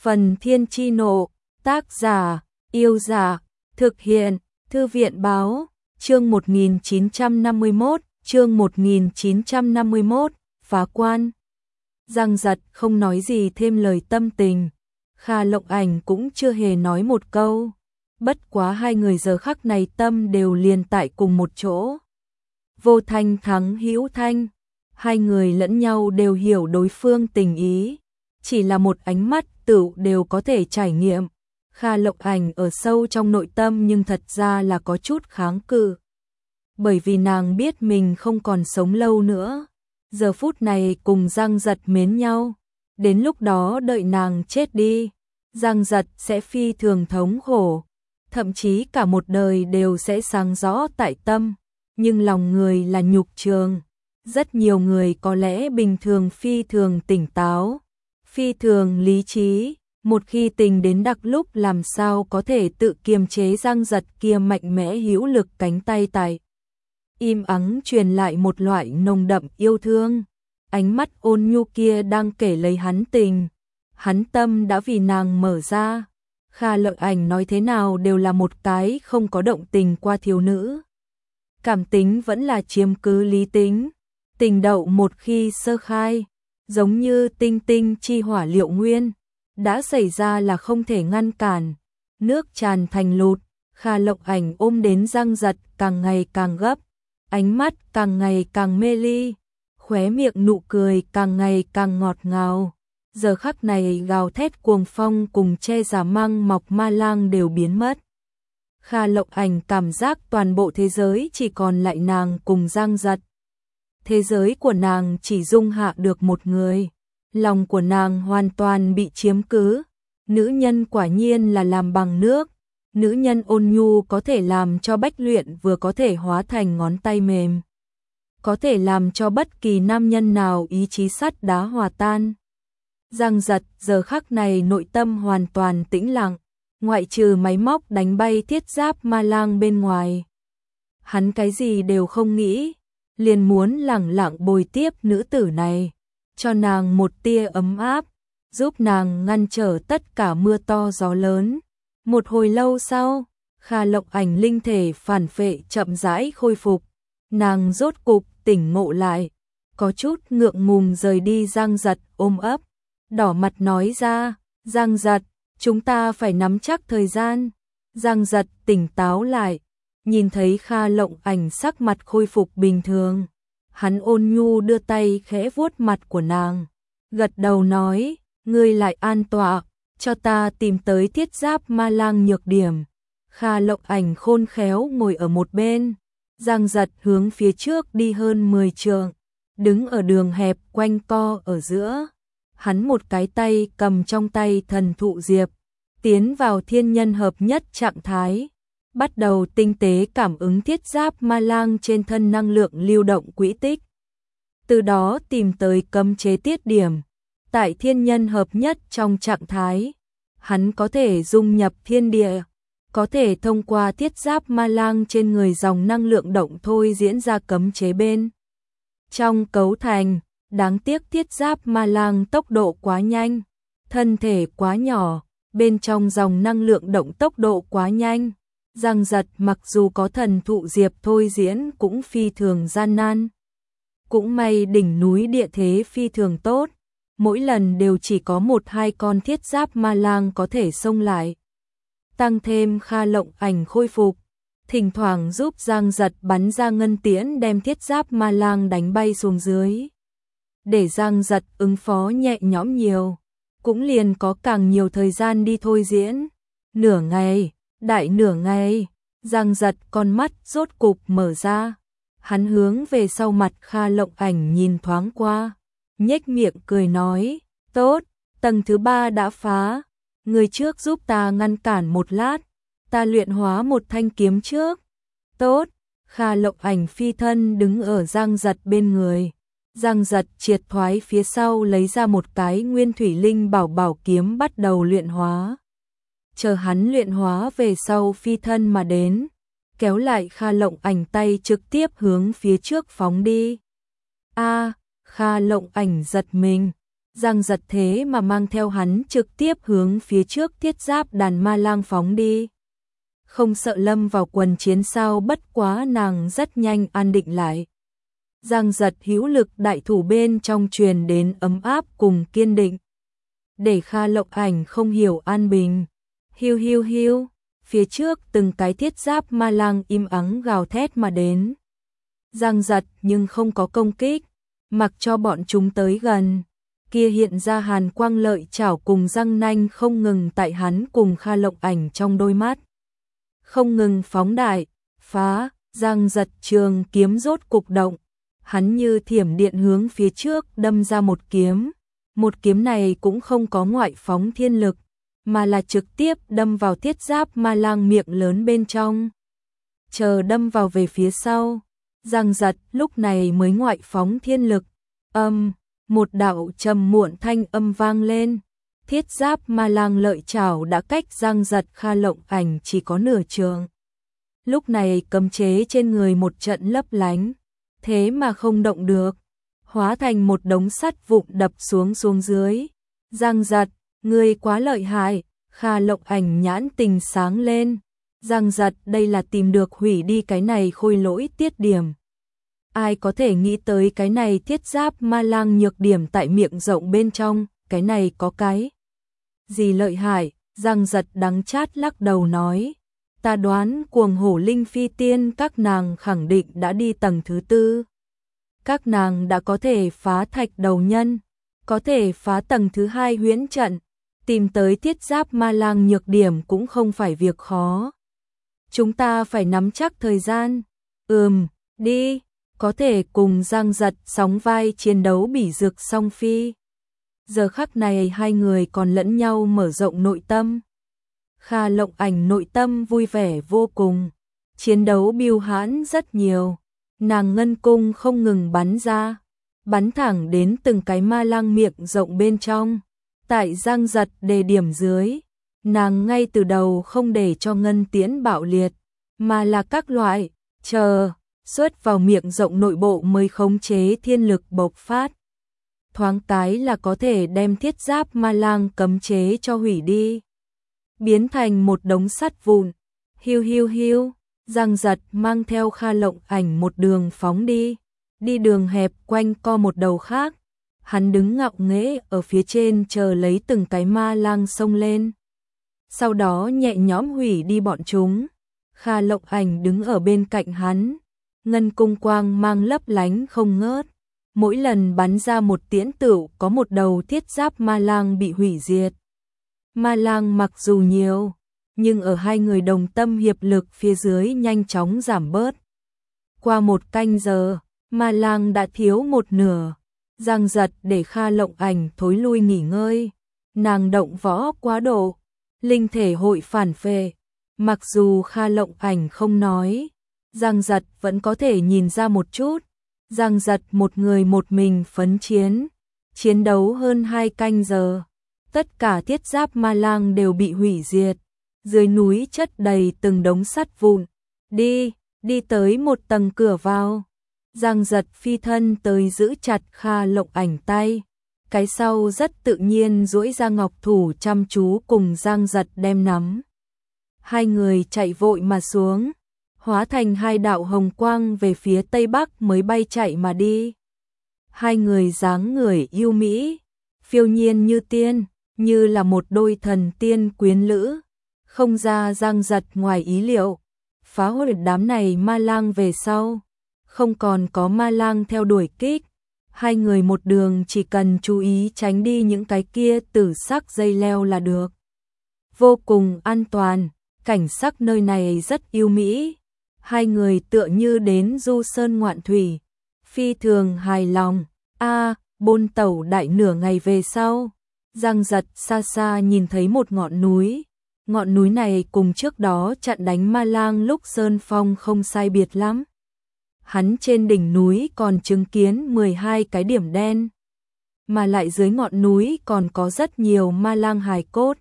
Phần Thiên Chi Nộ, tác giả, Yêu Giả, thực hiện, Thư viện Báo, chương 1951, phá quan. Giang Giật không nói gì thêm lời tâm tình, Kha Lộng Ảnh cũng chưa hề nói một câu, bất quá hai người giờ khắc này tâm đều liền tại cùng một chỗ. Vô thanh thắng hữu thanh, hai người lẫn nhau đều hiểu đối phương tình ý, chỉ là một ánh mắt tựu đều có thể trải nghiệm. Kha Lộng Ảnh ở sâu trong nội tâm nhưng thật ra là có chút kháng cự, bởi vì nàng biết mình không còn sống lâu nữa. Giờ phút này cùng Giang Giật mến nhau, đến lúc đó đợi nàng chết đi, Giang Giật sẽ phi thường thống khổ, thậm chí cả một đời đều sẽ sáng rõ tại tâm, nhưng lòng người là nhục trường. Rất nhiều người có lẽ bình thường phi thường tỉnh táo, phi thường lý trí, một khi tình đến đặc lúc làm sao có thể tự kiềm chế. Giang Giật kia mạnh mẽ hữu lực cánh tay tại im ắng truyền lại một loại nồng đậm yêu thương, ánh mắt ôn nhu kia đang kể lấy hắn tình, hắn tâm đã vì nàng mở ra. Kha Lộng Ảnh nói thế nào đều là một cái không có động tình qua thiếu nữ, cảm tính vẫn là chiếm cứ lý tính, tình đậu một khi sơ khai, giống như tinh tinh chi hỏa liệu nguyên, đã xảy ra là không thể ngăn cản, nước tràn thành lụt. Kha Lộng Ảnh ôm đến Giang Giật càng ngày càng gấp, ánh mắt càng ngày càng mê ly, khóe miệng nụ cười càng ngày càng ngọt ngào. Giờ khắc này gào thét cuồng phong cùng che giả măng mọc ma lang đều biến mất. Kha Lộng Ảnh cảm giác toàn bộ thế giới chỉ còn lại nàng cùng Giang Giật. Thế giới của nàng chỉ dung hạ được một người, lòng của nàng hoàn toàn bị chiếm cứ. Nữ nhân quả nhiên là làm bằng nước, nữ nhân ôn nhu có thể làm cho bách luyện vừa có thể hóa thành ngón tay mềm, có thể làm cho bất kỳ nam nhân nào ý chí sắt đá hòa tan. Giang Giật giờ khắc này nội tâm hoàn toàn tĩnh lặng, ngoại trừ máy móc đánh bay thiết giáp ma lang bên ngoài, hắn cái gì đều không nghĩ, liền muốn lẳng lặng bồi tiếp nữ tử này, cho nàng một tia ấm áp, giúp nàng ngăn trở tất cả mưa to gió lớn. Một hồi lâu sau, Kha Lộng Ảnh linh thể phản phệ chậm rãi khôi phục, nàng rốt cục tỉnh ngộ lại, có chút ngượng ngùng rời đi Giang Giật ôm ấp, đỏ mặt nói ra, Giang Giật, chúng ta phải nắm chắc thời gian. Giang Giật tỉnh táo lại, nhìn thấy Kha Lộng Ảnh sắc mặt khôi phục bình thường, hắn ôn nhu đưa tay khẽ vuốt mặt của nàng, gật đầu nói, ngươi lại an tọa, cho ta tìm tới thiết giáp ma lang nhược điểm. Kha Lộng Ảnh khôn khéo ngồi ở một bên, Giang Giật hướng phía trước đi hơn 10 trượng, đứng ở đường hẹp quanh co ở giữa, hắn một cái tay cầm trong tay thần thụ diệp, tiến vào thiên nhân hợp nhất trạng thái, bắt đầu tinh tế cảm ứng thiết giáp ma lang trên thân năng lượng lưu động quỹ tích, từ đó tìm tới cấm chế tiết điểm. Tại thiên nhân hợp nhất trong trạng thái, hắn có thể dung nhập thiên địa, có thể thông qua thiết giáp ma lang trên người dòng năng lượng động thôi diễn ra cấm chế bên trong cấu thành. Đáng tiếc thiết giáp ma lang tốc độ quá nhanh, thân thể quá nhỏ, bên trong dòng năng lượng động tốc độ quá nhanh. Giang Giật mặc dù có thần thụ diệp thôi diễn cũng phi thường gian nan. Cũng may đỉnh núi địa thế phi thường tốt, mỗi lần đều chỉ có 1-2 con thiết giáp ma lang có thể xông lại. Tăng thêm Kha Lộng Ảnh khôi phục, thỉnh thoảng giúp Giang Giật bắn ra ngân tiễn đem thiết giáp ma lang đánh bay xuống dưới, để Giang Giật ứng phó nhẹ nhõm nhiều, cũng liền có càng nhiều thời gian đi thôi diễn. Nửa ngày, đại nửa ngày, Giang Giật con mắt rốt cục mở ra, hắn hướng về sau mặt Kha Lộng Ảnh nhìn thoáng qua, nhếch miệng cười nói, tốt, tầng thứ 3 đã phá, người trước giúp ta ngăn cản một lát, ta luyện hóa một thanh kiếm trước. Tốt. Kha Lộng Ảnh phi thân đứng ở Giang Giật bên người, Giang Giật triệt thoái phía sau lấy ra một cái nguyên thủy linh bảo kiếm bắt đầu luyện hóa. Chờ hắn luyện hóa về sau phi thân mà đến, kéo lại Kha Lộng Ảnh tay trực tiếp hướng phía trước phóng đi. A, Kha Lộng Ảnh giật mình, Giang Giật thế mà mang theo hắn trực tiếp hướng phía trước thiết giáp đàn ma lang phóng đi. Không sợ lâm vào quần chiến sao, bất quá nàng rất nhanh an định lại. Giang Giật hữu lực đại thủ bên trong truyền đến ấm áp cùng kiên định. Để Kha Lộng Ảnh không hiểu an bình. Hiu hiu hiu, phía trước từng cái thiết giáp ma lang im ắng gào thét mà đến. Giang Giật nhưng không có công kích, mặc cho bọn chúng tới gần. Kia hiện ra hàn quang lợi chảo cùng răng nanh không ngừng tại hắn cùng Kha Lộng Ảnh trong đôi mắt. Không ngừng phóng đại, phá, Giang Giật trường kiếm rốt cục động. Hắn như thiểm điện hướng phía trước đâm ra một kiếm. Một kiếm này cũng không có ngoại phóng thiên lực, mà là trực tiếp đâm vào thiết giáp ma lang miệng lớn bên trong. Chờ đâm vào về phía sau, Giang Giật lúc này mới ngoại phóng thiên lực. Một đạo trầm muộn thanh âm vang lên. Thiết giáp ma lang lợi chảo đã cách Giang Giật Kha Lộng Ảnh chỉ có nửa trường. Lúc này cấm chế trên người một trận lấp lánh, thế mà không động được, hóa thành một đống sắt vụn đập xuống dưới. Giang Giật, ngươi quá lợi hại. Kha Lộng Ảnh nhãn tình sáng lên. Giang Giật đây là tìm được hủy đi cái này khôi lỗi tiết điểm. Ai có thể nghĩ tới cái này thiết giáp ma lang nhược điểm tại miệng rộng bên trong, cái này có cái gì lợi hại. Giang Giật đắng chát lắc đầu nói, ta đoán cuồng hổ linh phi tiên các nàng khẳng định đã đi tầng thứ 4. Các nàng đã có thể phá thạch đầu nhân, có thể phá tầng thứ 2 huyễn trận, tìm tới thiết giáp ma lang nhược điểm cũng không phải việc khó. Chúng ta phải nắm chắc thời gian. Đi, có thể cùng Giang Giật sóng vai chiến đấu bỉ dược song phi. Giờ khắc này hai người còn lẫn nhau mở rộng nội tâm. Kha Lộng Ảnh nội tâm vui vẻ vô cùng, chiến đấu biêu hãn rất nhiều. Nàng ngân cung không ngừng bắn ra, bắn thẳng đến từng cái ma lang miệng rộng bên trong. Tại Giang Giật đề điểm dưới, nàng ngay từ đầu không để cho ngân tiễn bạo liệt, mà là các loại, xuất vào miệng rộng nội bộ mới khống chế thiên lực bộc phát. Thoáng cái là có thể đem thiết giáp ma lang cấm chế cho hủy đi, biến thành một đống sắt vụn. Hiu hiu hiu, Giang Giật mang theo Kha Lộng Ảnh một đường phóng đi, đi đường hẹp quanh co một đầu khác. Hắn đứng ngạo nghễ ở phía trên chờ lấy từng cái ma lang xông lên, sau đó nhẹ nhõm hủy đi bọn chúng. Kha Lộng Ảnh đứng ở bên cạnh hắn, ngân cung quang mang lấp lánh không ngớt, mỗi lần bắn ra một tiễn tựu có một đầu thiết giáp ma lang bị hủy diệt. Ma lang mặc dù nhiều, nhưng ở hai người đồng tâm hiệp lực phía dưới nhanh chóng giảm bớt. Qua 1 canh giờ, ma lang đã thiếu một nửa. Giang Giật để Kha Lộng Ảnh thối lui nghỉ ngơi. Nàng động võ quá độ, linh thể hội phản phệ. Mặc dù Kha Lộng Ảnh không nói, Giang Giật vẫn có thể nhìn ra một chút. Giang Giật một người một mình phấn chiến, chiến đấu hơn 2 canh giờ. Tất cả thiết giáp ma lang đều bị hủy diệt. Dưới núi chất đầy từng đống sắt vụn. Đi tới một tầng cửa vào. Giang Giật phi thân tới giữ chặt Kha Lộng Ảnh tay. Cái sau rất tự nhiên duỗi ra ngọc thủ chăm chú cùng Giang Giật đem nắm. Hai người chạy vội mà xuống, hóa thành 2 đạo hồng quang về phía tây bắc mới bay chạy mà đi. Hai người dáng người yêu mỹ, phiêu nhiên như tiên, như là một đôi thần tiên quyến lữ. Không ra Giang Giật ngoài ý liệu, phá hủy đám này ma lang về sau, không còn có ma lang theo đuổi kích. Hai người một đường chỉ cần chú ý tránh đi những cái kia tử sắc dây leo là được. Vô cùng an toàn, cảnh sắc nơi này rất yêu mỹ. Hai người tựa như đến du sơn ngoạn thủy, phi thường hài lòng. Bôn tẩu đại nửa ngày về sau, Giang Giật xa xa nhìn thấy một ngọn núi. Ngọn núi này cùng trước đó chặn đánh ma lang lúc sơn phong không sai biệt lắm. Hắn trên đỉnh núi còn chứng kiến 12 cái điểm đen, mà lại dưới ngọn núi còn có rất nhiều ma lang hài cốt.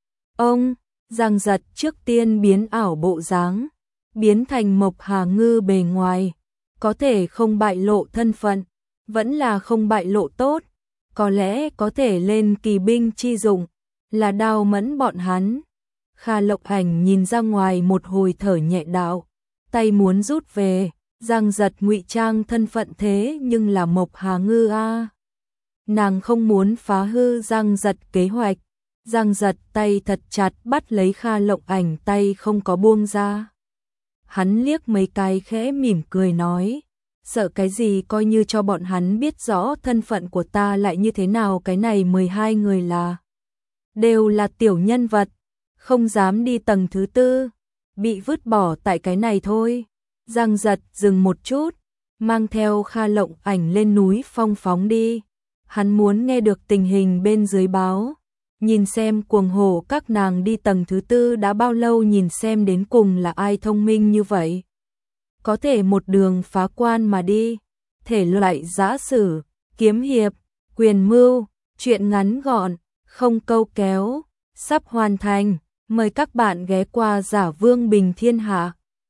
Giang Giật trước tiên biến ảo bộ dáng, biến thành Mộc Hà Ngư bề ngoài, có thể không bại lộ thân phận, vẫn là không bại lộ tốt, có lẽ có thể lên kỳ binh chi dụng, là đao mẫn bọn hắn. Kha Lộng Ảnh nhìn ra ngoài một hồi thở nhẹ đạo, tay muốn rút về, Giang Giật ngụy trang thân phận thế nhưng là Mộc Hà Ngư a. Nàng không muốn phá hư Giang Giật kế hoạch. Giang Giật tay thật chặt bắt lấy Kha Lộng Ảnh, tay không có buông ra. Hắn liếc mấy cái khẽ mỉm cười nói, sợ cái gì, coi như cho bọn hắn biết rõ thân phận của ta lại như thế nào, cái này 12 người đều là tiểu nhân vật, không dám đi tầng thứ tư, bị vứt bỏ tại cái này thôi. Giang Giật dừng một chút, mang theo Kha Lộng Ảnh lên núi Phong phóng đi. Hắn muốn nghe được tình hình bên dưới báo, nhìn xem cuồng hổ các nàng đi tầng thứ tư đã bao lâu, nhìn xem đến cùng là ai thông minh như vậy. Có thể một đường phá quan mà đi, thể loại giã sử, kiếm hiệp, quyền mưu, truyện ngắn gọn, không câu kéo, sắp hoàn thành. Mời các bạn ghé qua Giả Vương Bình Thiên Hạ.